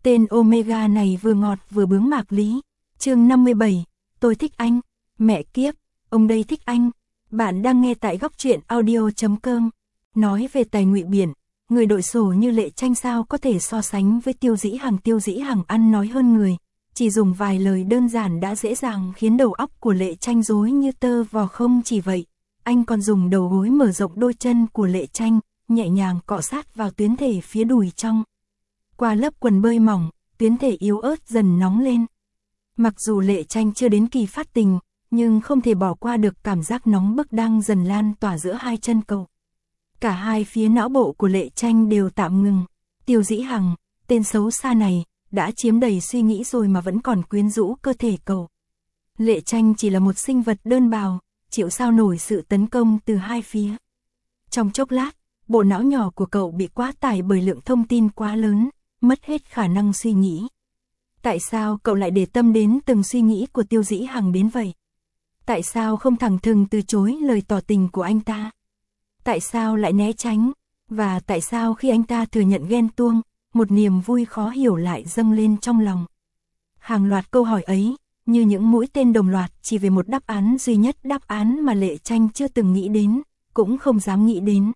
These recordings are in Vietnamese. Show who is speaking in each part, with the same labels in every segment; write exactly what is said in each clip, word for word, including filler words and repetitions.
Speaker 1: Tên Omega này vừa ngọt vừa bướng Mạc Lý. Chương năm mươi bảy, tôi thích anh. Mẹ kiếp, ông đây thích anh. Bạn đang nghe tại góc truyện audio chấm com. Nói về tài ngụy biển, người đội sổ như Lệ Tranh sao có thể so sánh với Tiêu Dĩ Hằng. Tiêu Dĩ Hằng ăn nói hơn người, chỉ dùng vài lời đơn giản đã dễ dàng khiến đầu óc của Lệ Tranh rối như tơ vò. Không chỉ vậy, anh còn dùng đầu gối mở rộng đôi chân của Lệ Tranh, nhẹ nhàng cọ sát vào tuyến thể phía đùi trong. Qua lớp quần bơi mỏng, tuyến thể yếu ớt dần nóng lên. Mặc dù Lệ Tranh chưa đến kỳ phát tình, nhưng không thể bỏ qua được cảm giác nóng bức đang dần lan tỏa giữa hai chân cậu. Cả hai phía não bộ của Lệ Tranh đều tạm ngừng. Tiêu Dĩ Hằng, tên xấu xa này, đã chiếm đầy suy nghĩ rồi mà vẫn còn quyến rũ cơ thể cậu. Lệ Tranh chỉ là một sinh vật đơn bào, chịu sao nổi sự tấn công từ hai phía. Trong chốc lát, bộ não nhỏ của cậu bị quá tải bởi lượng thông tin quá lớn, mất hết khả năng suy nghĩ. Tại sao cậu lại để tâm đến từng suy nghĩ của Tiêu Dĩ Hằng đến vậy? Tại sao không thẳng thừng từ chối lời tỏ tình của anh ta? Tại sao lại né tránh? Và tại sao khi anh ta thừa nhận ghen tuông, một niềm vui khó hiểu lại dâng lên trong lòng? Hàng loạt câu hỏi ấy, như những mũi tên đồng loạt chỉ về một đáp án duy nhất, đáp án mà Lệ Tranh chưa từng nghĩ đến, cũng không dám nghĩ đến.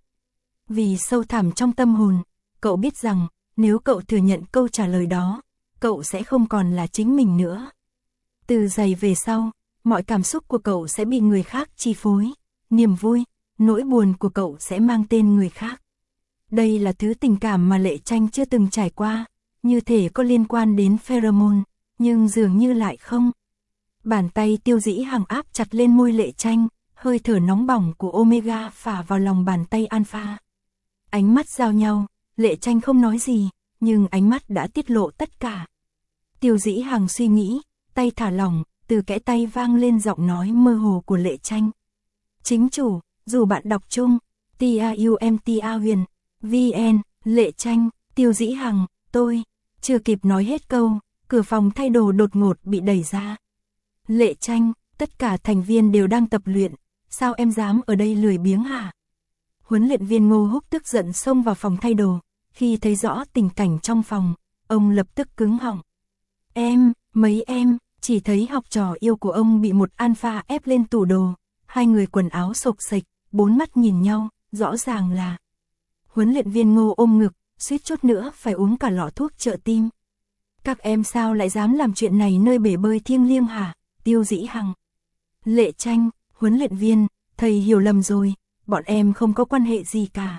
Speaker 1: Vì sâu thẳm trong tâm hồn, cậu biết rằng, nếu cậu thừa nhận câu trả lời đó, cậu sẽ không còn là chính mình nữa. Từ giây về sau, mọi cảm xúc của cậu sẽ bị người khác chi phối, niềm vui, nỗi buồn của cậu sẽ mang tên người khác. Đây là thứ tình cảm mà Lệ Tranh chưa từng trải qua, như thể có liên quan đến pheromone, nhưng dường như lại không. Bàn tay Tiêu Dĩ Hằng áp chặt lên môi Lệ Tranh, hơi thở nóng bỏng của Omega phả vào lòng bàn tay Alpha. Ánh mắt giao nhau, Lệ Tranh không nói gì, nhưng ánh mắt đã tiết lộ tất cả. Tiêu Dĩ Hằng suy nghĩ, tay thả lỏng, từ kẽ tay vang lên giọng nói mơ hồ của Lệ Tranh. Chính chủ, dù bạn đọc chung, T A U M T A Huyền, V N, Lệ Tranh, Tiêu Dĩ Hằng, tôi, chưa kịp nói hết câu, cửa phòng thay đồ đột ngột bị đẩy ra. Lệ Tranh, tất cả thành viên đều đang tập luyện, sao em dám ở đây lười biếng hả? Huấn luyện viên Ngô Húc tức giận xông vào phòng thay đồ, khi thấy rõ tình cảnh trong phòng, ông lập tức cứng họng. Em, mấy em, chỉ thấy học trò yêu của ông bị một alpha ép lên tủ đồ, hai người quần áo xộc xệch, bốn mắt nhìn nhau, rõ ràng là. Huấn luyện viên Ngô ôm ngực, suýt chút nữa phải uống cả lọ thuốc trợ tim. Các em sao lại dám làm chuyện này nơi bể bơi thiêng liêng hả? Tiêu Dĩ Hằng. Lệ Tranh, huấn luyện viên, thầy hiểu lầm rồi, bọn em không có quan hệ gì cả.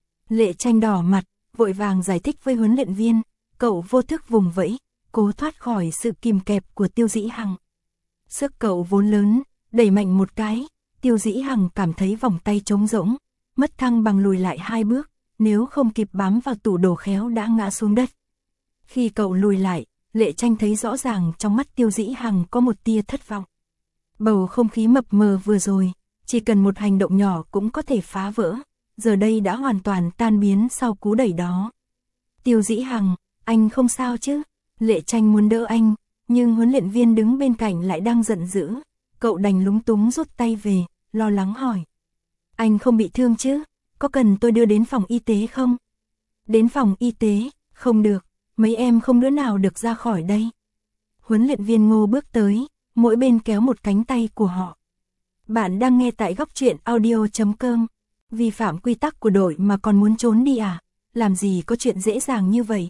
Speaker 1: Lệ Tranh đỏ mặt, vội vàng giải thích với huấn luyện viên, cậu vô thức vùng vẫy, cố thoát khỏi sự kìm kẹp của Tiêu Dĩ Hằng. Sức cậu vốn lớn, đẩy mạnh một cái, Tiêu Dĩ Hằng cảm thấy vòng tay trống rỗng, mất thăng bằng lùi lại hai bước, nếu không kịp bám vào tủ đồ khéo đã ngã xuống đất. Khi cậu lùi lại, Lệ Tranh thấy rõ ràng trong mắt Tiêu Dĩ Hằng có một tia thất vọng. Bầu không khí mập mờ vừa rồi, chỉ cần một hành động nhỏ cũng có thể phá vỡ, giờ đây đã hoàn toàn tan biến sau cú đẩy đó. Tiêu Dĩ Hằng, anh không sao chứ? Lệ Tranh muốn đỡ anh, nhưng huấn luyện viên đứng bên cạnh lại đang giận dữ, cậu đành lúng túng rút tay về, lo lắng hỏi. Anh không bị thương chứ? Có cần tôi đưa đến phòng y tế không? Đến phòng y tế, không được, mấy em không đứa nào được ra khỏi đây. Huấn luyện viên Ngô bước tới, mỗi bên kéo một cánh tay của họ. Bạn đang nghe tại góc truyện audio chấm com. Vi phạm quy tắc của đội mà còn muốn trốn đi à? Làm gì có chuyện dễ dàng như vậy?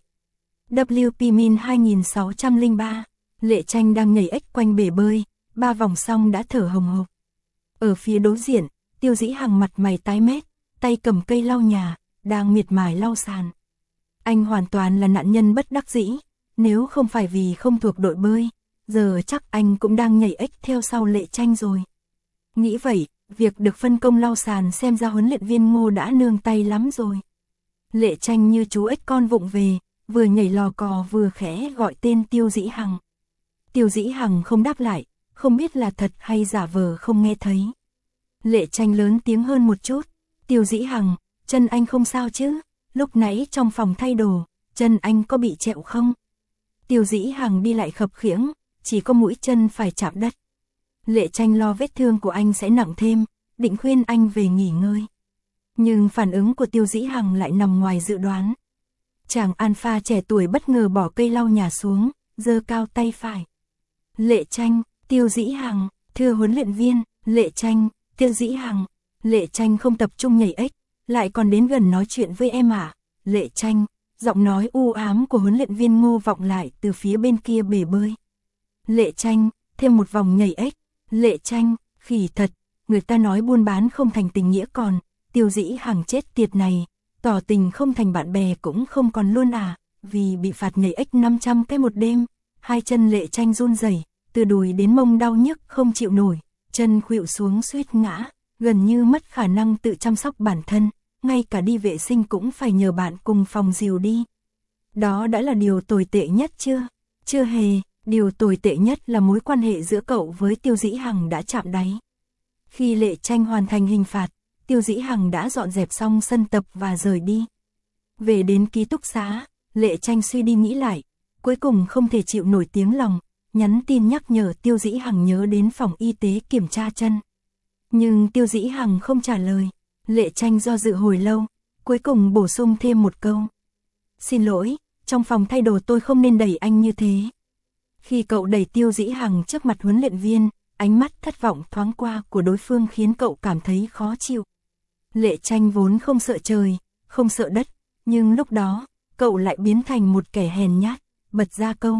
Speaker 1: W P Min hai nghìn sáu trăm lẻ ba, Lệ Tranh đang nhảy ếch quanh bể bơi, ba vòng xong đã thở hồng hộc. Ở phía đối diện, Tiêu Dĩ Hằng mặt mày tái mét, tay cầm cây lau nhà, đang miệt mài lau sàn. Anh hoàn toàn là nạn nhân bất đắc dĩ, nếu không phải vì không thuộc đội bơi, giờ chắc anh cũng đang nhảy ếch theo sau Lệ Tranh rồi. Nghĩ vậy, việc được phân công lau sàn xem ra huấn luyện viên Ngô đã nương tay lắm rồi. Lệ Tranh như chú ếch con vụng về, vừa nhảy lò cò vừa khẽ gọi tên Tiêu Dĩ Hằng. Tiêu Dĩ Hằng không đáp lại, không biết là thật hay giả vờ không nghe thấy. Lệ Tranh lớn tiếng hơn một chút, Tiêu Dĩ Hằng, chân anh không sao chứ? Lúc nãy trong phòng thay đồ, chân anh có bị trẹo không? Tiêu Dĩ Hằng đi lại khập khiễng, chỉ có mũi chân phải chạm đất. Lệ Tranh lo vết thương của anh sẽ nặng thêm, định khuyên anh về nghỉ ngơi. Nhưng phản ứng của Tiêu Dĩ Hằng lại nằm ngoài dự đoán. Chàng alpha trẻ tuổi bất ngờ bỏ cây lau nhà xuống, giơ cao tay phải. Lệ Tranh, Tiêu Dĩ Hằng, thưa huấn luyện viên. Lệ Tranh, Tiêu Dĩ Hằng. Lệ Tranh không tập trung nhảy ếch, lại còn đến gần nói chuyện với em à? Lệ Tranh, giọng nói u ám của huấn luyện viên Ngô vọng lại từ phía bên kia bể bơi. Lệ Tranh, thêm một vòng nhảy ếch. Lệ Tranh, khỉ thật, người ta nói buôn bán không thành tình nghĩa còn, Tiêu Dĩ Hằng chết tiệt này, tỏ tình không thành bạn bè cũng không còn luôn à, vì bị phạt nhảy ếch năm trăm cái một đêm. Hai chân Lệ Tranh run rẩy, từ đùi đến mông đau nhức không chịu nổi, chân khuỵu xuống suýt ngã, gần như mất khả năng tự chăm sóc bản thân, ngay cả đi vệ sinh cũng phải nhờ bạn cùng phòng dìu đi. Đó đã là điều tồi tệ nhất chưa? Chưa hề, điều tồi tệ nhất là mối quan hệ giữa cậu với Tiêu Dĩ Hằng đã chạm đáy. Khi Lệ Tranh hoàn thành hình phạt, Tiêu Dĩ Hằng đã dọn dẹp xong sân tập và rời đi. Về đến ký túc xá, Lệ Tranh suy đi nghĩ lại, cuối cùng không thể chịu nổi tiếng lòng, nhắn tin nhắc nhở Tiêu Dĩ Hằng nhớ đến phòng y tế kiểm tra chân. Nhưng Tiêu Dĩ Hằng không trả lời, Lệ Tranh do dự hồi lâu, cuối cùng bổ sung thêm một câu. Xin lỗi, trong phòng thay đồ tôi không nên đẩy anh như thế. Khi cậu đẩy Tiêu Dĩ Hằng trước mặt huấn luyện viên, ánh mắt thất vọng thoáng qua của đối phương khiến cậu cảm thấy khó chịu. Lệ Tranh vốn không sợ trời, không sợ đất, nhưng lúc đó, cậu lại biến thành một kẻ hèn nhát, bật ra câu.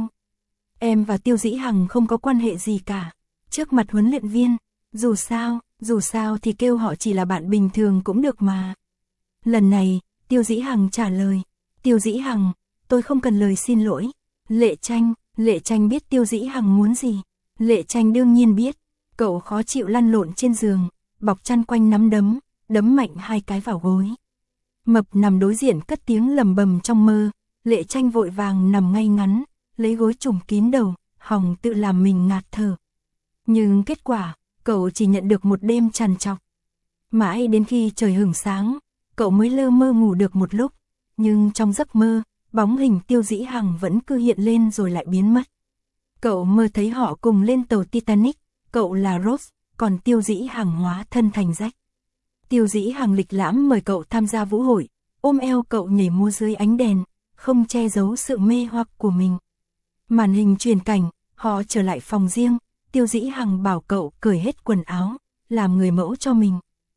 Speaker 1: Em và Tiêu Dĩ Hằng không có quan hệ gì cả. Trước mặt huấn luyện viên, dù sao, dù sao thì kêu họ chỉ là bạn bình thường cũng được mà. Lần này, Tiêu Dĩ Hằng trả lời. Tiêu Dĩ Hằng, tôi không cần lời xin lỗi. Lệ Tranh, Lệ Tranh biết Tiêu Dĩ Hằng muốn gì. Lệ Tranh đương nhiên biết. Cậu khó chịu lăn lộn trên giường, bọc chăn quanh nắm đấm, đấm mạnh hai cái vào gối. Mập nằm đối diện cất tiếng lầm bầm trong mơ. Lệ Tranh vội vàng nằm ngay ngắn, lấy gối trùm kín đầu, hòng tự làm mình ngạt thở. Nhưng kết quả, cậu chỉ nhận được một đêm trằn trọc. Mãi đến khi trời hửng sáng, cậu mới lơ mơ ngủ được một lúc. Nhưng trong giấc mơ, bóng hình Tiêu Dĩ Hằng vẫn cứ hiện lên rồi lại biến mất. Cậu mơ thấy họ cùng lên tàu Titanic, cậu là Rose, còn Tiêu Dĩ Hằng hóa thân thành Jack. Tiêu Dĩ Hằng lịch lãm mời cậu tham gia vũ hội, ôm eo cậu nhảy múa dưới ánh đèn, không che giấu sự mê hoặc của mình. Màn hình truyền cảnh, họ trở lại phòng riêng, Tiêu Dĩ Hằng bảo cậu cởi hết quần áo, làm người mẫu cho mình.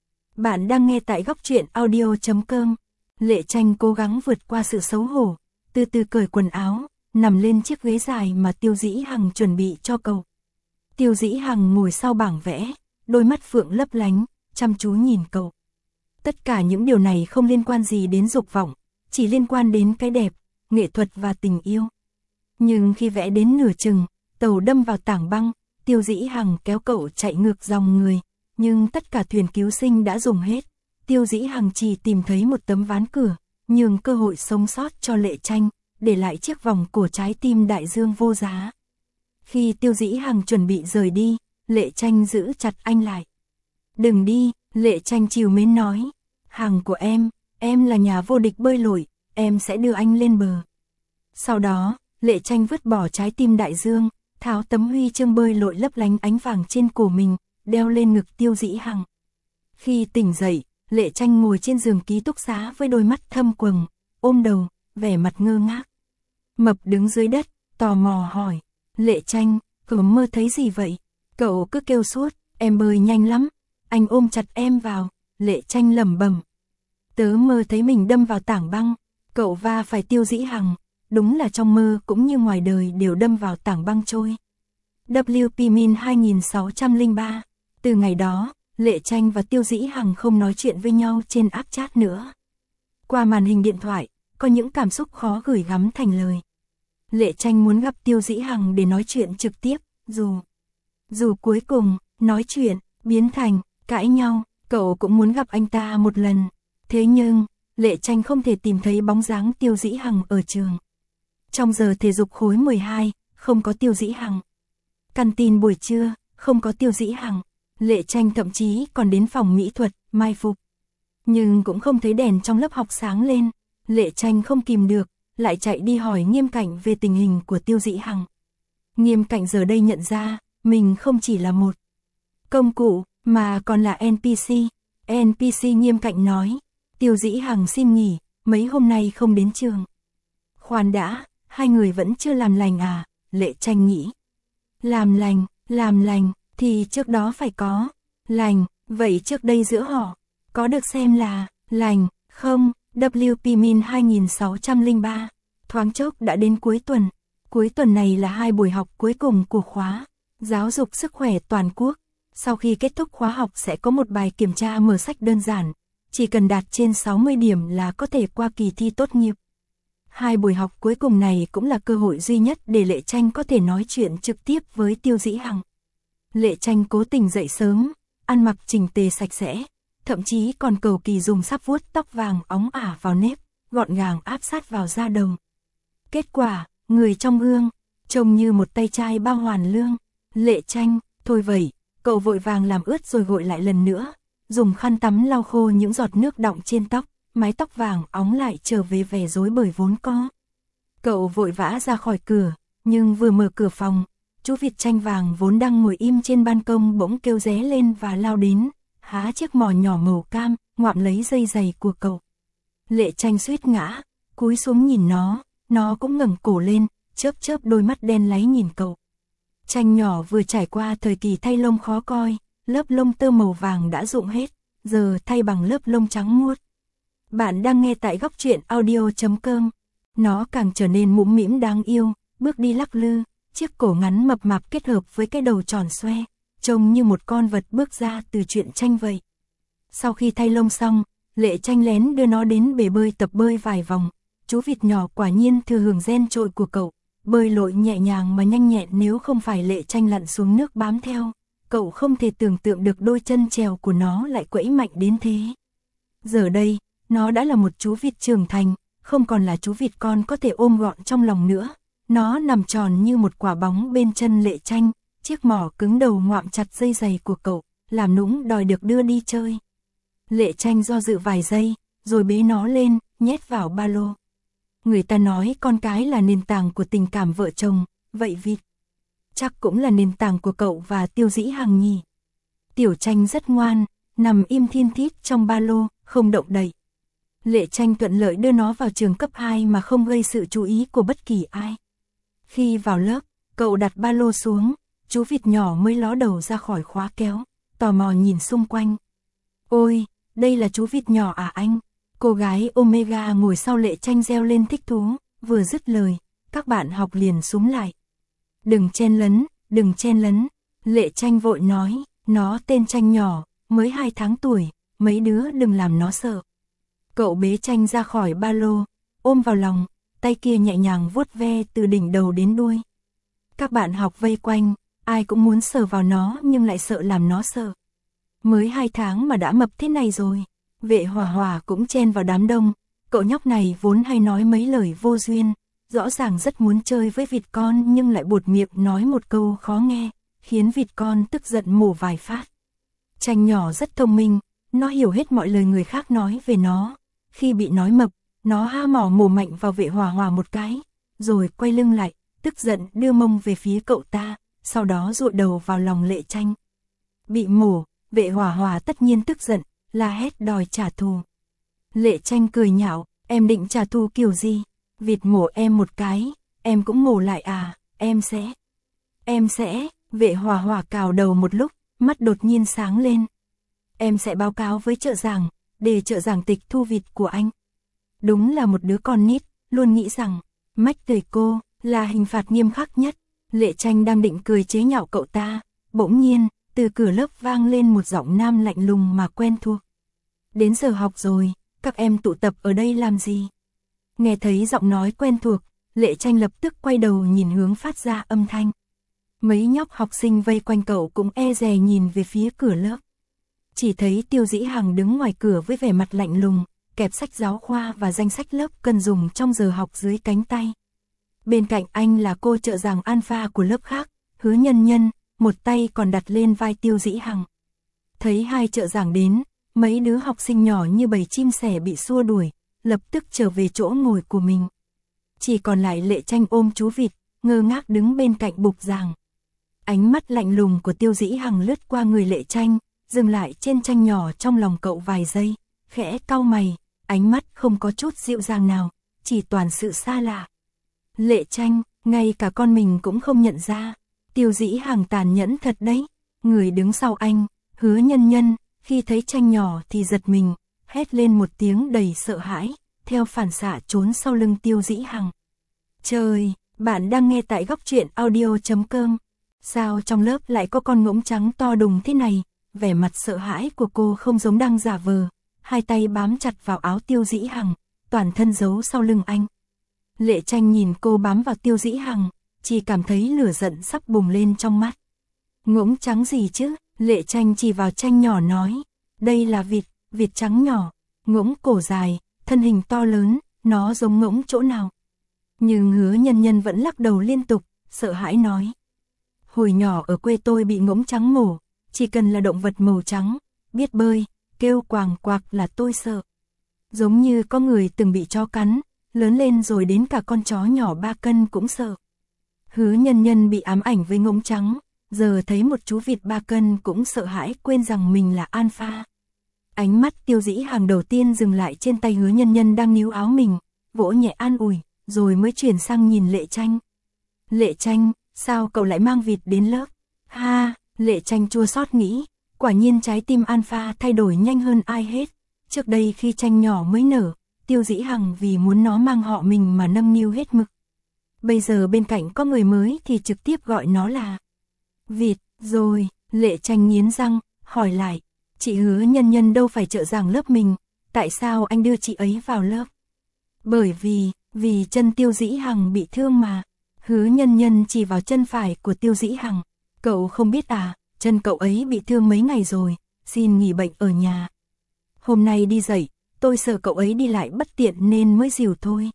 Speaker 1: Bạn đang nghe tại góc truyện audio chấm com. Lệ Tranh cố gắng vượt qua sự xấu hổ, từ từ cởi quần áo, nằm lên chiếc ghế dài mà Tiêu Dĩ Hằng chuẩn bị cho cậu. Tiêu Dĩ Hằng ngồi sau bảng vẽ, đôi mắt phượng lấp lánh, chăm chú nhìn cậu. Tất cả những điều này không liên quan gì đến dục vọng, chỉ liên quan đến cái đẹp, nghệ thuật và tình yêu. Nhưng khi vẽ đến nửa chừng, tàu đâm vào tảng băng, Tiêu Dĩ Hằng kéo cậu chạy ngược dòng người, nhưng tất cả thuyền cứu sinh đã dùng hết. Tiêu Dĩ Hằng chỉ tìm thấy một tấm ván cửa, nhường cơ hội sống sót cho Lệ Tranh, để lại chiếc vòng cổ trái tim đại dương vô giá. Khi Tiêu Dĩ Hằng chuẩn bị rời đi, Lệ Tranh giữ chặt anh lại. Đừng đi, Lệ Tranh trìu mến nói. Hằng của em, em là nhà vô địch bơi lội, em sẽ đưa anh lên bờ. Sau đó, Lệ Tranh vứt bỏ trái tim đại dương, tháo tấm huy chương bơi lội lấp lánh ánh vàng trên cổ mình, đeo lên ngực Tiêu Dĩ Hằng. Khi tỉnh dậy, Lệ Tranh ngồi trên giường ký túc xá với đôi mắt thâm quầng, ôm đầu, vẻ mặt ngơ ngác. Mập đứng dưới đất, tò mò hỏi. Lệ Tranh, cậu mơ thấy gì vậy? Cậu cứ kêu suốt, em bơi nhanh lắm. Anh ôm chặt em vào, Lệ Tranh lẩm bẩm. Tớ mơ thấy mình đâm vào tảng băng, cậu va phải Tiêu Dĩ Hằng. Đúng là trong mơ cũng như ngoài đời đều đâm vào tảng băng trôi. W P Min hai nghìn sáu trăm lẻ ba. Từ ngày đó, Lệ Tranh và Tiêu Dĩ Hằng không nói chuyện với nhau trên app chat nữa. Qua màn hình điện thoại, có những cảm xúc khó gửi gắm thành lời. Lệ Tranh muốn gặp Tiêu Dĩ Hằng để nói chuyện trực tiếp, dù dù cuối cùng, nói chuyện, biến thành, cãi nhau, cậu cũng muốn gặp anh ta một lần. Thế nhưng, Lệ Tranh không thể tìm thấy bóng dáng Tiêu Dĩ Hằng ở trường. Trong giờ thể dục khối mười hai, không có Tiêu Dĩ Hằng. Căn tin buổi trưa, không có Tiêu Dĩ Hằng. Lệ Tranh thậm chí còn đến phòng mỹ thuật, mai phục. Nhưng cũng không thấy đèn trong lớp học sáng lên. Lệ Tranh không kìm được, lại chạy đi hỏi Nghiêm Cảnh về tình hình của Tiêu Dĩ Hằng. Nghiêm Cảnh giờ đây nhận ra, mình không chỉ là một công cụ, mà còn là en pê xê. en pê xê Nghiêm Cảnh nói, Tiêu Dĩ Hằng xin nghỉ, mấy hôm nay không đến trường. Khoan đã, hai người vẫn chưa làm lành à, Lệ Tranh nghĩ. Làm lành, làm lành, thì trước đó phải có. Lành, vậy trước đây giữa họ, có được xem là, lành, không? W P Min hai nghìn sáu trăm lẻ ba. Thoáng chốc đã đến cuối tuần. Cuối tuần này là hai buổi học cuối cùng của khóa Giáo dục sức khỏe toàn quốc. Sau khi kết thúc khóa học sẽ có một bài kiểm tra mở sách đơn giản. Chỉ cần đạt trên sáu mươi điểm là có thể qua kỳ thi tốt nghiệp. Hai buổi học cuối cùng này cũng là cơ hội duy nhất để Lệ Tranh có thể nói chuyện trực tiếp với Tiêu Dĩ Hằng. Lệ Tranh cố tình dậy sớm, ăn mặc chỉnh tề sạch sẽ, thậm chí còn cầu kỳ dùng sáp vuốt tóc vàng óng ả vào nếp, gọn gàng áp sát vào da đầu. Kết quả, người trong gương, trông như một tay trai bao hoàn lương. Lệ Tranh, thôi vậy, cậu vội vàng làm ướt rồi gội lại lần nữa, dùng khăn tắm lau khô những giọt nước đọng trên tóc, mái tóc vàng óng lại trở về vẻ rối bời vốn có. Cậu vội vã ra khỏi cửa, nhưng vừa mở cửa phòng, chú vịt Tranh vàng vốn đang ngồi im trên ban công bỗng kêu ré lên và lao đến, há chiếc mỏ nhỏ màu cam, ngoạm lấy dây giày của cậu. Lệ Tranh suýt ngã, cúi xuống nhìn nó, nó cũng ngẩng cổ lên, chớp chớp đôi mắt đen láy nhìn cậu. Tranh nhỏ vừa trải qua thời kỳ thay lông khó coi, lớp lông tơ màu vàng đã rụng hết, giờ thay bằng lớp lông trắng muốt. Bạn đang nghe tại góc truyện audio chấm com. Nó càng trở nên mũm mĩm đáng yêu, bước đi lắc lư, chiếc cổ ngắn mập mạp kết hợp với cái đầu tròn xoe, trông như một con vật bước ra từ truyện tranh vậy. Sau khi thay lông xong, Lệ Tranh lén đưa nó đến bể bơi tập bơi vài vòng. Chú vịt nhỏ quả nhiên thừa hưởng gen trội của cậu, bơi lội nhẹ nhàng mà nhanh nhẹn, nếu không phải Lệ Tranh lặn xuống nước bám theo, cậu không thể tưởng tượng được đôi chân trèo của nó lại quẫy mạnh đến thế. Giờ đây, nó đã là một chú vịt trưởng thành, không còn là chú vịt con có thể ôm gọn trong lòng nữa. Nó nằm tròn như một quả bóng bên chân Lệ Tranh, chiếc mỏ cứng đầu ngoạm chặt dây giày của cậu, làm nũng đòi được đưa đi chơi. Lệ Tranh do dự vài giây, rồi bế nó lên, nhét vào ba lô. Người ta nói con cái là nền tảng của tình cảm vợ chồng, vậy vịt chắc cũng là nền tảng của cậu và Tiêu Dĩ Hằng nhỉ. Tiểu Tranh rất ngoan, nằm im thin thít trong ba lô, không động đậy. Lệ Tranh thuận lợi đưa nó vào trường cấp hai mà không gây sự chú ý của bất kỳ ai. Khi vào lớp, cậu đặt ba lô xuống, chú vịt nhỏ mới ló đầu ra khỏi khóa kéo, tò mò nhìn xung quanh. Ôi, đây là chú vịt nhỏ à anh? Cô gái Omega ngồi sau Lệ Tranh reo lên thích thú, vừa dứt lời, các bạn học liền xúm lại. Đừng chen lấn, đừng chen lấn, Lệ Tranh vội nói, nó tên Tranh nhỏ, mới hai tháng tuổi, mấy đứa đừng làm nó sợ. Cậu bế Tranh ra khỏi ba lô, ôm vào lòng, tay kia nhẹ nhàng vuốt ve từ đỉnh đầu đến đuôi. Các bạn học vây quanh, ai cũng muốn sờ vào nó nhưng lại sợ làm nó sợ. Mới hai tháng mà đã mập thế này rồi. Vệ Hòa Hòa cũng chen vào đám đông, cậu nhóc này vốn hay nói mấy lời vô duyên, rõ ràng rất muốn chơi với vịt con nhưng lại buột miệng nói một câu khó nghe, khiến vịt con tức giận mổ vài phát. Tranh nhỏ rất thông minh, nó hiểu hết mọi lời người khác nói về nó. Khi bị nói mập, nó ha mỏ mổ mạnh vào Vệ Hòa Hòa một cái, rồi quay lưng lại, tức giận đưa mông về phía cậu ta, sau đó dụi đầu vào lòng Lệ Tranh. Bị mổ, Vệ Hòa Hòa tất nhiên tức giận, la hét đòi trả thù. Lệ Tranh cười nhạo, em định trả thù kiểu gì? Vịt mổ em một cái, em cũng mổ lại à, em sẽ... Em sẽ... Vệ Hòa Hòa cào đầu một lúc, mắt đột nhiên sáng lên. Em sẽ báo cáo với trợ giảng, để trợ giảng tịch thu vịt của anh. Đúng là một đứa con nít, luôn nghĩ rằng, mách thầy cô, là hình phạt nghiêm khắc nhất. Lệ Tranh đang định cười chế nhạo cậu ta, bỗng nhiên, từ cửa lớp vang lên một giọng nam lạnh lùng mà quen thuộc. Đến giờ học rồi, các em tụ tập ở đây làm gì? Nghe thấy giọng nói quen thuộc, Lệ Tranh lập tức quay đầu nhìn hướng phát ra âm thanh. Mấy nhóc học sinh vây quanh cậu cũng e dè nhìn về phía cửa lớp. Chỉ thấy Tiêu Dĩ Hằng đứng ngoài cửa với vẻ mặt lạnh lùng, kẹp sách giáo khoa và danh sách lớp cần dùng trong giờ học dưới cánh tay. Bên cạnh anh là cô trợ giảng alpha của lớp khác, Hứa Nhân Nhân, một tay còn đặt lên vai Tiêu Dĩ Hằng. Thấy hai trợ giảng đến, mấy đứa học sinh nhỏ như bầy chim sẻ bị xua đuổi, lập tức trở về chỗ ngồi của mình. Chỉ còn lại Lệ Tranh ôm chú vịt, ngơ ngác đứng bên cạnh bục giảng. Ánh mắt lạnh lùng của Tiêu Dĩ Hằng lướt qua người Lệ Tranh, dừng lại trên Tranh nhỏ trong lòng cậu vài giây, khẽ cau mày, ánh mắt không có chút dịu dàng nào, chỉ toàn sự xa lạ. Lệ Tranh, ngay cả con mình cũng không nhận ra. Tiêu Dĩ Hằng tàn nhẫn thật đấy. Người đứng sau anh, Hứa Nhân Nhân, khi thấy Tranh nhỏ thì giật mình, hét lên một tiếng đầy sợ hãi, theo phản xạ trốn sau lưng Tiêu Dĩ Hằng. Trời, bạn đang nghe tại góc truyện audio chấm com. Sao trong lớp lại có con ngỗng trắng to đùng thế này? Vẻ mặt sợ hãi của cô không giống đang giả vờ, hai tay bám chặt vào áo Tiêu Dĩ Hằng, toàn thân giấu sau lưng anh. Lệ Tranh nhìn cô bám vào Tiêu Dĩ Hằng, chỉ cảm thấy lửa giận sắp bùng lên trong mắt. Ngỗng trắng gì chứ? Lệ Tranh chỉ vào Tranh nhỏ nói, đây là vịt, vịt trắng nhỏ, ngỗng cổ dài, thân hình to lớn, nó giống ngỗng chỗ nào? Nhưng Hứa Nhân Nhân vẫn lắc đầu liên tục, sợ hãi nói. Hồi nhỏ ở quê tôi bị ngỗng trắng mổ, chỉ cần là động vật màu trắng, biết bơi, kêu quàng quạc là tôi sợ. Giống như có người từng bị chó cắn, lớn lên rồi đến cả con chó nhỏ ba cân cũng sợ. Hứa Nhân Nhân bị ám ảnh với ngỗng trắng, giờ thấy một chú vịt ba cân cũng sợ hãi quên rằng mình là alpha. Ánh mắt Tiêu Dĩ Hằng đầu tiên dừng lại trên tay Hứa Nhân Nhân đang níu áo mình, vỗ nhẹ an ủi, rồi mới chuyển sang nhìn Lệ Tranh. Lệ Tranh, sao cậu lại mang vịt đến lớp? Ha, Lệ Tranh chua xót nghĩ, quả nhiên trái tim alpha thay đổi nhanh hơn ai hết. Trước đây khi Tranh nhỏ mới nở, Tiêu Dĩ Hằng vì muốn nó mang họ mình mà nâng niu hết mực. Bây giờ bên cạnh có người mới thì trực tiếp gọi nó là vịt, rồi, Lệ Tranh nghiến răng, hỏi lại, chị Hứa Nhân Nhân đâu phải trợ giảng lớp mình, tại sao anh đưa chị ấy vào lớp? Bởi vì, vì chân Tiêu Dĩ Hằng bị thương mà. Hứa Nhân Nhân chỉ vào chân phải của Tiêu Dĩ Hằng, cậu không biết à, chân cậu ấy bị thương mấy ngày rồi, xin nghỉ bệnh ở nhà. Hôm nay đi dạy, tôi sợ cậu ấy đi lại bất tiện nên mới dìu thôi.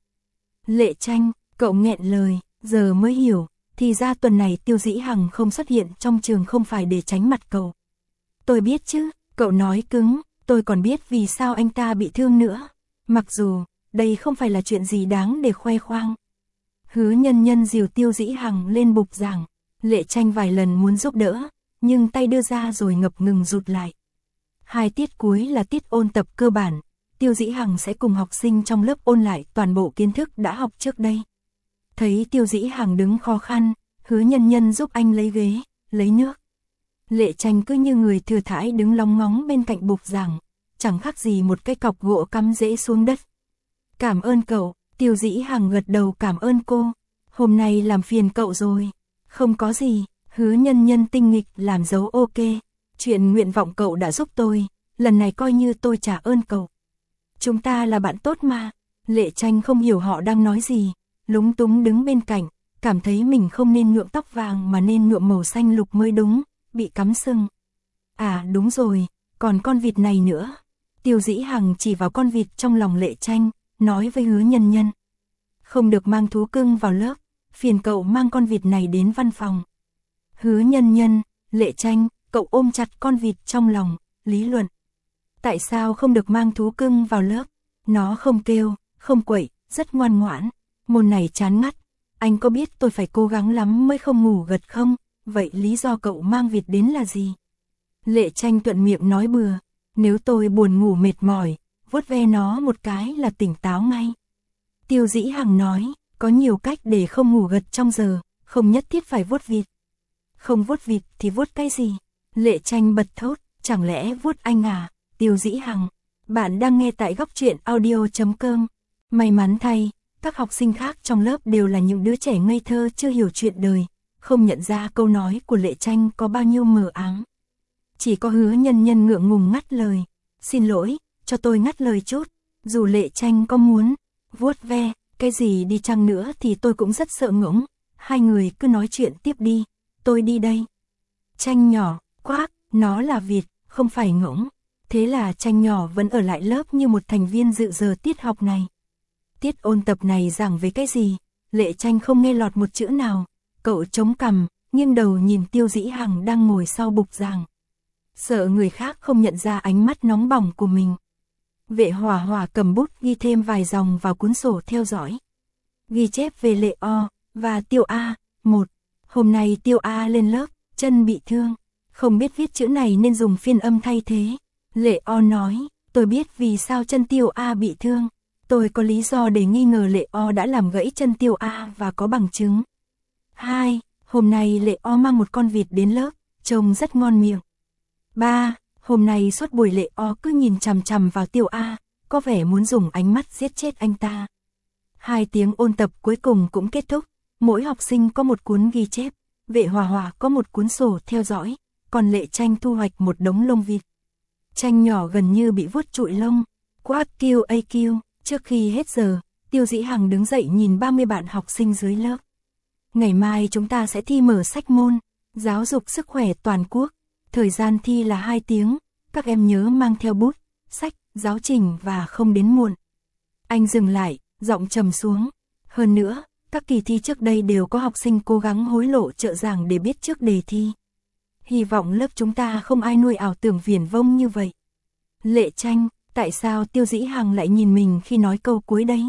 Speaker 1: Lệ Tranh, cậu nghẹn lời, giờ mới hiểu, thì ra tuần này Tiêu Dĩ Hằng không xuất hiện trong trường không phải để tránh mặt cậu. Tôi biết chứ, cậu nói cứng, tôi còn biết vì sao anh ta bị thương nữa. Mặc dù, đây không phải là chuyện gì đáng để khoe khoang. Hứa Nhân Nhân dìu Tiêu Dĩ Hằng lên bục giảng, Lệ Tranh vài lần muốn giúp đỡ, nhưng tay đưa ra rồi ngập ngừng rụt lại. Hai tiết cuối là tiết ôn tập cơ bản, Tiêu Dĩ Hằng sẽ cùng học sinh trong lớp ôn lại toàn bộ kiến thức đã học trước đây. Thấy Tiêu Dĩ Hằng đứng khó khăn, Hứa Nhân Nhân giúp anh lấy ghế, lấy nước. Lệ Tranh cứ như người thừa thãi đứng lóng ngóng bên cạnh bục giảng, chẳng khác gì một cái cọc gỗ cắm rễ xuống đất. Cảm ơn cậu, Tiêu Dĩ Hằng gật đầu cảm ơn cô. Hôm nay làm phiền cậu rồi. Không có gì, Hứa Nhân Nhân tinh nghịch làm dấu ok. Chuyện nguyện vọng cậu đã giúp tôi, lần này coi như tôi trả ơn cậu. Chúng ta là bạn tốt mà. Lệ Tranh không hiểu họ đang nói gì, lúng túng đứng bên cạnh, cảm thấy mình không nên nhuộm tóc vàng mà nên nhuộm màu xanh lục mới đúng, bị cắm sừng. À đúng rồi, còn con vịt này nữa. Tiêu Dĩ Hằng chỉ vào con vịt trong lòng Lệ Tranh, nói với Hứa Nhân Nhân. Không được mang thú cưng vào lớp, phiền cậu mang con vịt này đến văn phòng. Hứa Nhân Nhân, Lệ Tranh, cậu ôm chặt con vịt trong lòng, lý luận. Tại sao không được mang thú cưng vào lớp? Nó không kêu, không quậy, rất ngoan ngoãn. Môn này chán ngắt, anh có biết tôi phải cố gắng lắm mới không ngủ gật không? Vậy lý do cậu mang vịt đến là gì? Lệ Tranh thuận miệng nói bừa, nếu tôi buồn ngủ mệt mỏi, vuốt ve nó một cái là tỉnh táo ngay. Tiêu Dĩ Hằng nói, có nhiều cách để không ngủ gật trong giờ, không nhất thiết phải vuốt vịt. Không vuốt vịt thì vuốt cái gì? Lệ Tranh bật thốt, chẳng lẽ vuốt anh à? Tiêu Dĩ Hằng, bạn đang nghe tại góc truyện audio chấm com. May mắn thay, các học sinh khác trong lớp đều là những đứa trẻ ngây thơ chưa hiểu chuyện đời, không nhận ra câu nói của Lệ Tranh có bao nhiêu mờ ám. Chỉ có Hứa Nhân Nhân ngượng ngùng ngắt lời, xin lỗi, cho tôi ngắt lời chút, dù Lệ Tranh có muốn vuốt ve, cái gì đi chăng nữa thì tôi cũng rất sợ ngỗng, hai người cứ nói chuyện tiếp đi, tôi đi đây. Tranh nhỏ, quác, nó là vịt, không phải ngỗng. Thế là Tranh nhỏ vẫn ở lại lớp như một thành viên dự giờ tiết học này. Tiết ôn tập này giảng về cái gì? Lệ Tranh không nghe lọt một chữ nào, cậu chống cằm, nghiêng đầu nhìn Tiêu Dĩ Hằng đang ngồi sau bục giảng. Sợ người khác không nhận ra ánh mắt nóng bỏng của mình. Vệ Hỏa Hỏa cầm bút ghi thêm vài dòng vào cuốn sổ theo dõi. Ghi chép về Lệ O và Tiêu A. Một. Hôm nay Tiêu A lên lớp, chân bị thương. Không biết viết chữ này nên dùng phiên âm thay thế. Lệ O nói, tôi biết vì sao chân Tiêu A bị thương. Tôi có lý do để nghi ngờ Lệ O đã làm gãy chân Tiêu A và có bằng chứng. hai. Hôm nay Lệ O mang một con vịt đến lớp, trông rất ngon miệng. ba. Hôm nay suốt buổi Lệ O cứ nhìn chằm chằm vào Tiêu A, có vẻ muốn dùng ánh mắt giết chết anh ta. Hai tiếng ôn tập cuối cùng cũng kết thúc, mỗi học sinh có một cuốn ghi chép, Vệ Hòa Hòa có một cuốn sổ theo dõi, còn Lệ Tranh thu hoạch một đống lông vịt. Tranh nhỏ gần như bị vuốt trụi lông. Quát kêu a kêu, trước khi hết giờ, Tiêu Dĩ Hằng đứng dậy nhìn ba mươi bạn học sinh dưới lớp. Ngày mai chúng ta sẽ thi mở sách môn, giáo dục sức khỏe toàn quốc. Thời gian thi là hai tiếng, các em nhớ mang theo bút, sách, giáo trình và không đến muộn. Anh dừng lại, giọng trầm xuống. Hơn nữa, các kỳ thi trước đây đều có học sinh cố gắng hối lộ trợ giảng để biết trước đề thi. Hy vọng lớp chúng ta không ai nuôi ảo tưởng viển vông như vậy. Lệ Tranh, tại sao Tiêu Dĩ Hằng lại nhìn mình khi nói câu cuối đấy?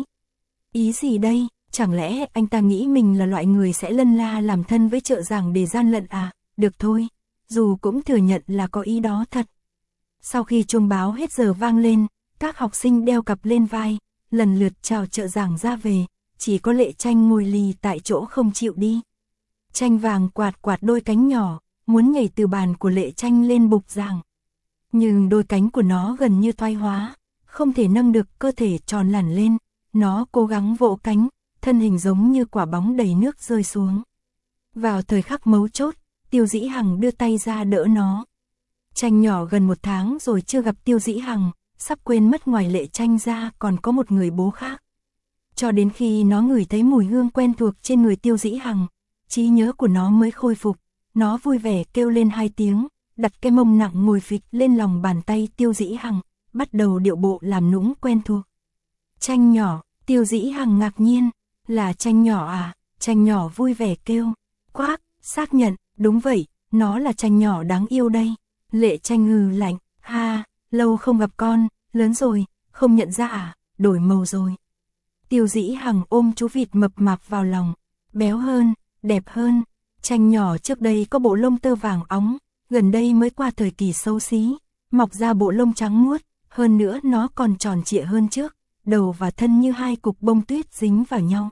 Speaker 1: Ý gì đây? Chẳng lẽ anh ta nghĩ mình là loại người sẽ lân la làm thân với trợ giảng để gian lận à? Được thôi, dù cũng thừa nhận là có ý đó thật. Sau khi chuông báo hết giờ vang lên, các học sinh đeo cặp lên vai, lần lượt chào trợ giảng ra về, chỉ có Lệ Tranh ngồi lì tại chỗ không chịu đi. Tranh vàng quạt quạt đôi cánh nhỏ, muốn nhảy từ bàn của Lệ Tranh lên bục giảng. Nhưng đôi cánh của nó gần như thoái hóa, không thể nâng được cơ thể tròn lẳn lên, nó cố gắng vỗ cánh, thân hình giống như quả bóng đầy nước rơi xuống. Vào thời khắc mấu chốt, Tiêu Dĩ Hằng đưa tay ra đỡ nó. Tranh nhỏ gần một tháng rồi chưa gặp Tiêu Dĩ Hằng, sắp quên mất ngoài Lệ Tranh ra còn có một người bố khác. Cho đến khi nó ngửi thấy mùi hương quen thuộc trên người Tiêu Dĩ Hằng, trí nhớ của nó mới khôi phục, nó vui vẻ kêu lên hai tiếng, đặt cái mông nặng ngồi phịch lên lòng bàn tay Tiêu Dĩ Hằng, bắt đầu điệu bộ làm nũng quen thuộc. Tranh nhỏ, Tiêu Dĩ Hằng ngạc nhiên, là Tranh nhỏ à? Tranh nhỏ vui vẻ kêu, quác, xác nhận, đúng vậy, nó là Tranh nhỏ đáng yêu đây. Lệ Tranh hừ lạnh, ha, lâu không gặp con, lớn rồi, không nhận ra à, đổi màu rồi. Tiêu Dĩ Hằng ôm chú vịt mập mạp vào lòng, béo hơn, đẹp hơn. Tranh nhỏ trước đây có bộ lông tơ vàng óng, gần đây mới qua thời kỳ xấu xí, mọc ra bộ lông trắng muốt, hơn nữa nó còn tròn trịa hơn trước, đầu và thân như hai cục bông tuyết dính vào nhau.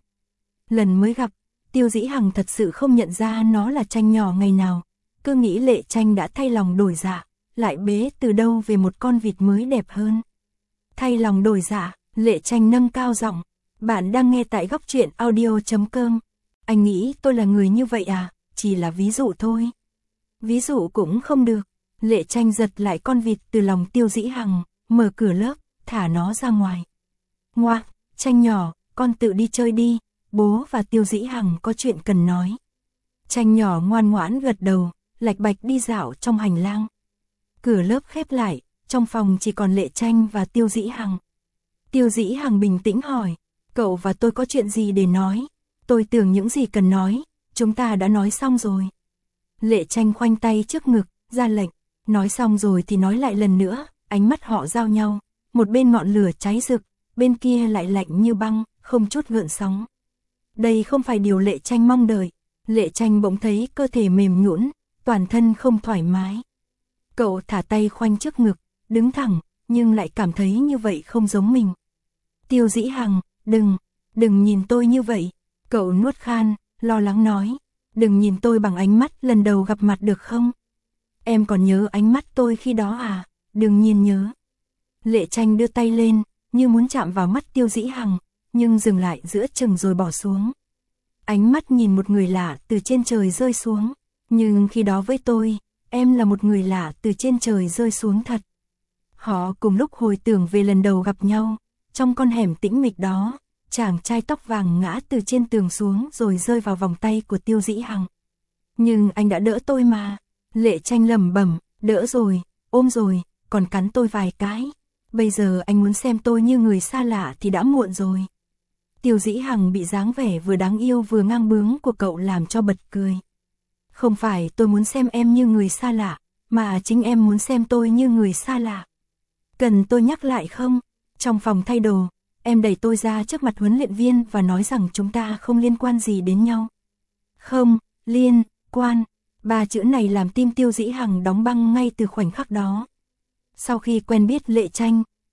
Speaker 1: Lần mới gặp, Tiêu Dĩ Hằng thật sự không nhận ra nó là Tranh nhỏ ngày nào, cứ nghĩ Lệ Tranh đã thay lòng đổi dạ, lại bế từ đâu về một con vịt mới đẹp hơn. Thay lòng đổi dạ, Lệ Tranh nâng cao giọng, bạn đang nghe tại góc truyện audio chấm com. Anh nghĩ tôi là người như vậy à? Chỉ là ví dụ thôi. Ví dụ cũng không được. Lệ Tranh giật lại con vịt từ lòng Tiêu Dĩ Hằng, mở cửa lớp, thả nó ra ngoài. Ngoác, Tranh nhỏ, con tự đi chơi đi, bố và Tiêu Dĩ Hằng có chuyện cần nói. Tranh nhỏ ngoan ngoãn gật đầu, lạch bạch đi dạo trong hành lang. Cửa lớp khép lại, trong phòng chỉ còn Lệ Tranh và Tiêu Dĩ Hằng. Tiêu Dĩ Hằng bình tĩnh hỏi, cậu và tôi có chuyện gì để nói? Tôi tưởng những gì cần nói, chúng ta đã nói xong rồi. Lệ Tranh khoanh tay trước ngực, ra lệnh, nói xong rồi thì nói lại lần nữa, ánh mắt họ giao nhau, một bên ngọn lửa cháy rực, bên kia lại lạnh như băng, không chút gợn sóng. Đây không phải điều Lệ Tranh mong đợi. Lệ Tranh bỗng thấy cơ thể mềm nhũn, toàn thân không thoải mái. Cậu thả tay khoanh trước ngực, đứng thẳng, nhưng lại cảm thấy như vậy không giống mình. Tiêu Dĩ Hằng, đừng, đừng nhìn tôi như vậy. Cậu nuốt khan, lo lắng nói, đừng nhìn tôi bằng ánh mắt lần đầu gặp mặt được không? Em còn nhớ ánh mắt tôi khi đó à? Đừng nhìn nhớ. Lệ Tranh đưa tay lên, như muốn chạm vào mắt Tiêu Dĩ Hằng, nhưng dừng lại giữa chừng rồi bỏ xuống. Ánh mắt nhìn một người lạ từ trên trời rơi xuống, nhưng khi đó với tôi, em là một người lạ từ trên trời rơi xuống thật. Họ cùng lúc hồi tưởng về lần đầu gặp nhau, trong con hẻm tĩnh mịch đó, chàng trai tóc vàng ngã từ trên tường xuống rồi rơi vào vòng tay của Tiêu Dĩ Hằng. Nhưng anh đã đỡ tôi mà. Lệ Tranh lẩm bẩm, đỡ rồi, ôm rồi, còn cắn tôi vài cái. Bây giờ anh muốn xem tôi như người xa lạ thì đã muộn rồi. Tiêu Dĩ Hằng bị dáng vẻ vừa đáng yêu vừa ngang bướng của cậu làm cho bật cười. Không phải tôi muốn xem em như người xa lạ, mà chính em muốn xem tôi như người xa lạ. Cần tôi nhắc lại không? Trong phòng thay đồ, em đẩy tôi ra trước mặt huấn luyện viên và nói rằng chúng ta không liên quan gì đến nhau. Không, liên, quan. Ba chữ này làm tim Tiêu Dĩ Hằng đóng băng ngay từ khoảnh khắc đó. Sau khi quen biết Lệ Tranh,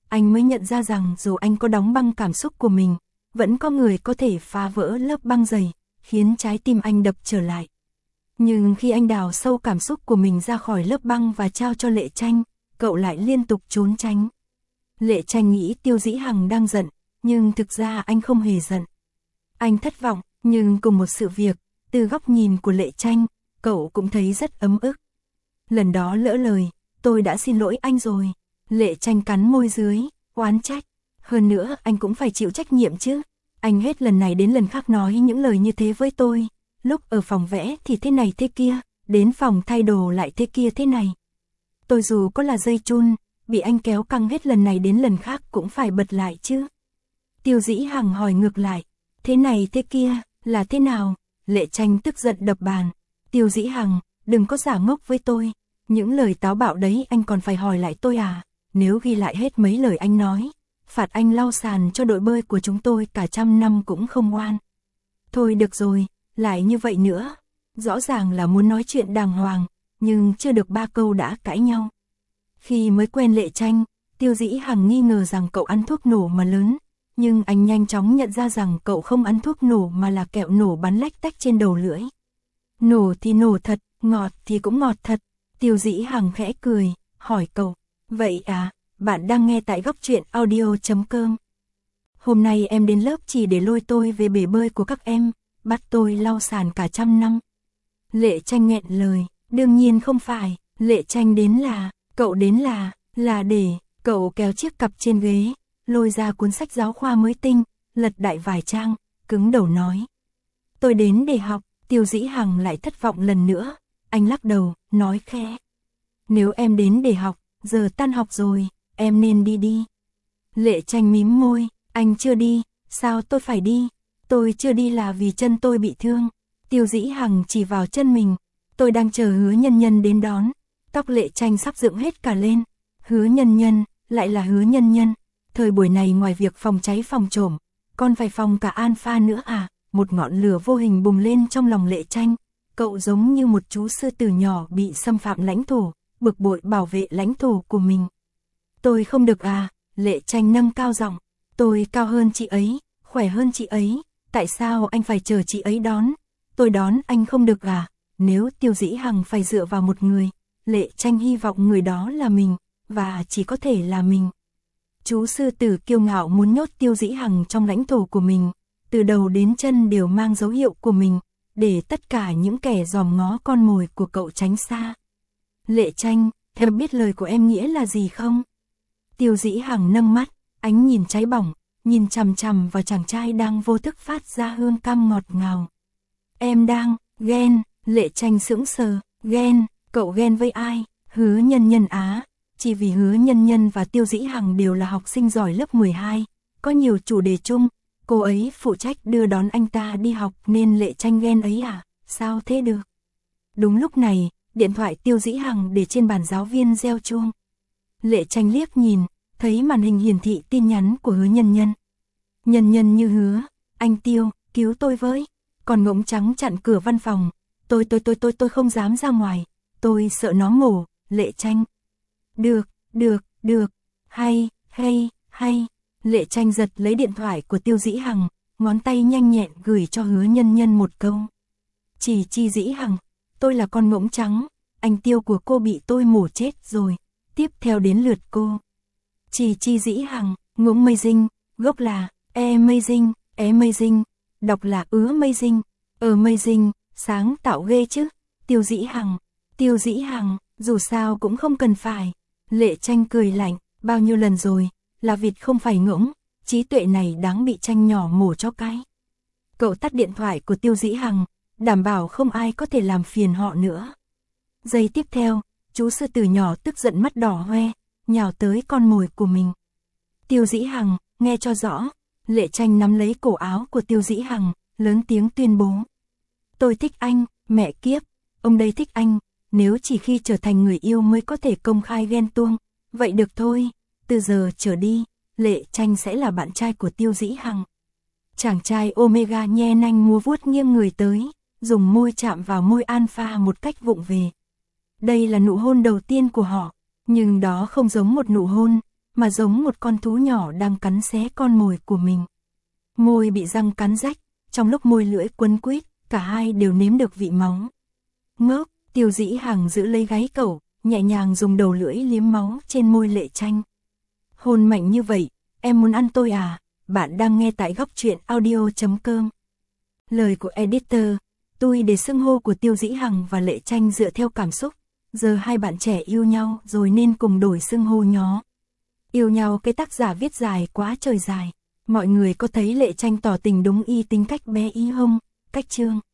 Speaker 1: anh mới nhận ra rằng dù anh có đóng băng cảm xúc của mình, vẫn có người có thể phá vỡ lớp băng dày, khiến trái tim anh đập trở lại. Nhưng khi anh đào sâu cảm xúc của mình ra khỏi lớp băng và trao cho Lệ Tranh, cậu lại liên tục trốn tránh. Lệ Tranh nghĩ Tiêu Dĩ Hằng đang giận, nhưng thực ra anh không hề giận. Anh thất vọng, nhưng cùng một sự việc, từ góc nhìn của Lệ Tranh, cậu cũng thấy rất ấm ức. Lần đó lỡ lời, tôi đã xin lỗi anh rồi. Lệ Tranh cắn môi dưới, oán trách. Hơn nữa anh cũng phải chịu trách nhiệm chứ. Anh hết lần này đến lần khác nói những lời như thế với tôi. Lúc ở phòng vẽ thì thế này thế kia, đến phòng thay đồ lại thế kia thế này. Tôi dù có là dây chun, bị anh kéo căng hết lần này đến lần khác cũng phải bật lại chứ. Tiêu Dĩ Hằng hỏi ngược lại, thế này thế kia, là thế nào? Lệ Tranh tức giận đập bàn. Tiêu Dĩ Hằng, đừng có giả ngốc với tôi. Những lời táo bạo đấy anh còn phải hỏi lại tôi à? Nếu ghi lại hết mấy lời anh nói, phạt anh lau sàn cho đội bơi của chúng tôi cả trăm năm cũng không ngoan. Thôi được rồi, lại như vậy nữa. Rõ ràng là muốn nói chuyện đàng hoàng, nhưng chưa được ba câu đã cãi nhau. Khi mới quen Lệ Tranh, Tiêu Dĩ Hằng nghi ngờ rằng cậu ăn thuốc nổ mà lớn, nhưng anh nhanh chóng nhận ra rằng cậu không ăn thuốc nổ mà là kẹo nổ bắn lách tách trên đầu lưỡi. Nổ thì nổ thật, ngọt thì cũng ngọt thật. Tiêu Dĩ Hằng khẽ cười, hỏi cậu, vậy à, bạn đang nghe tại góc truyện audio chấm com. Hôm nay em đến lớp chỉ để lôi tôi về bể bơi của các em, bắt tôi lau sàn cả trăm năm. Lệ Tranh nghẹn lời, đương nhiên không phải, Lệ Tranh đến là, cậu đến là, là để, cậu kéo chiếc cặp trên ghế, lôi ra cuốn sách giáo khoa mới tinh, lật đại vài trang, cứng đầu nói. Tôi đến để học. Tiêu Dĩ Hằng lại thất vọng lần nữa, anh lắc đầu, nói khẽ. Nếu em đến để học, giờ tan học rồi, em nên đi đi. Lệ Tranh mím môi, anh chưa đi, sao tôi phải đi? Tôi chưa đi là vì chân tôi bị thương. Tiêu Dĩ Hằng chỉ vào chân mình, tôi đang chờ Hứa Nhân Nhân đến đón. Tóc Lệ Tranh sắp dựng hết cả lên. Hứa Nhân Nhân, lại là Hứa Nhân Nhân. Thời buổi này ngoài việc phòng cháy phòng trộm, còn phải phòng cả alpha nữa à? Một ngọn lửa vô hình bùng lên trong lòng Lệ Tranh. Cậu giống như một chú sư tử nhỏ bị xâm phạm lãnh thổ, bực bội bảo vệ lãnh thổ của mình. Tôi không được à? Lệ Tranh nâng cao giọng. Tôi cao hơn chị ấy, khỏe hơn chị ấy. Tại sao anh phải chờ chị ấy đón? Tôi đón anh không được à? Nếu Tiêu Dĩ Hằng phải dựa vào một người, Lệ Tranh hy vọng người đó là mình, và chỉ có thể là mình. Chú sư tử kiêu ngạo muốn nhốt Tiêu Dĩ Hằng trong lãnh thổ của mình. Từ đầu đến chân đều mang dấu hiệu của mình, để tất cả những kẻ dòm ngó con mồi của cậu tránh xa. Lệ Tranh, em biết lời của em nghĩa là gì không? Tiêu Dĩ Hằng nâng mắt, ánh nhìn cháy bỏng, nhìn chằm chằm vào chàng trai đang vô thức phát ra hương cam ngọt ngào. Em đang, ghen. Lệ Tranh sững sờ, ghen, cậu ghen với ai? Hứa Nhân Nhân á, chỉ vì Hứa Nhân Nhân và Tiêu Dĩ Hằng đều là học sinh giỏi lớp mười hai, có nhiều chủ đề chung. Cô ấy phụ trách đưa đón anh ta đi học nên Lệ Tranh ghen ấy à? Sao thế được? Đúng lúc này, điện thoại Tiêu Dĩ Hằng để trên bàn giáo viên reo chuông. Lệ Tranh liếc nhìn, thấy màn hình hiển thị tin nhắn của Hứa Nhân Nhân. Nhân Nhân như hứa, anh Tiêu, cứu tôi với. Còn ngỗng trắng chặn cửa văn phòng. Tôi tôi tôi tôi tôi không dám ra ngoài. Tôi sợ nó ngủ. Lệ Tranh. Được, được, được. Hay, hay, hay. Lệ Tranh giật lấy điện thoại của Tiêu Dĩ Hằng, ngón tay nhanh nhẹn gửi cho Hứa Nhân Nhân một câu. Chỉ Chi Dĩ Hằng, tôi là con ngỗng trắng, anh Tiêu của cô bị tôi mổ chết rồi, tiếp theo đến lượt cô. Chỉ Chi Dĩ Hằng, ngỗng amazing, gốc là amazing, amazing, đọc là ứa amazing, amazing, sáng tạo ghê chứ. Tiêu Dĩ Hằng, Tiêu Dĩ Hằng, dù sao cũng không cần phải. Lệ Tranh cười lạnh, bao nhiêu lần rồi. Là vịt không phải ngỗng, trí tuệ này đáng bị Tranh nhỏ mổ cho cái. Cậu tắt điện thoại của Tiêu Dĩ Hằng, đảm bảo không ai có thể làm phiền họ nữa. Giây tiếp theo, chú sư tử nhỏ tức giận mắt đỏ hoe, nhào tới con mồi của mình. Tiêu Dĩ Hằng, nghe cho rõ. Lệ Tranh nắm lấy cổ áo của Tiêu Dĩ Hằng, lớn tiếng tuyên bố. Tôi thích anh, mẹ kiếp, ông đây thích anh, nếu chỉ khi trở thành người yêu mới có thể công khai ghen tuông, vậy được thôi. Từ giờ trở đi, Lệ Tranh sẽ là bạn trai của Tiêu Dĩ Hằng. Chàng trai Omega nhe nanh múa vuốt nghiêng người tới, dùng môi chạm vào môi Alpha một cách vụng về. Đây là nụ hôn đầu tiên của họ, nhưng đó không giống một nụ hôn, mà giống một con thú nhỏ đang cắn xé con mồi của mình. Môi bị răng cắn rách, trong lúc môi lưỡi quấn quýt, cả hai đều nếm được vị máu. Ngốc, Tiêu Dĩ Hằng giữ lấy gáy cẩu, nhẹ nhàng dùng đầu lưỡi liếm máu trên môi Lệ Tranh. Hôn mạnh như vậy, em muốn ăn tôi à? Bạn đang nghe tại góc truyện audio chấm com. Lời của editor, tôi để xưng hô của Tiêu Dĩ Hằng và Lệ Tranh dựa theo cảm xúc. Giờ hai bạn trẻ yêu nhau rồi nên cùng đổi xưng hô nhó. Yêu nhau cái tác giả viết dài quá trời dài. Mọi người có thấy Lệ Tranh tỏ tình đúng y tính cách bé ý không? Cách chương.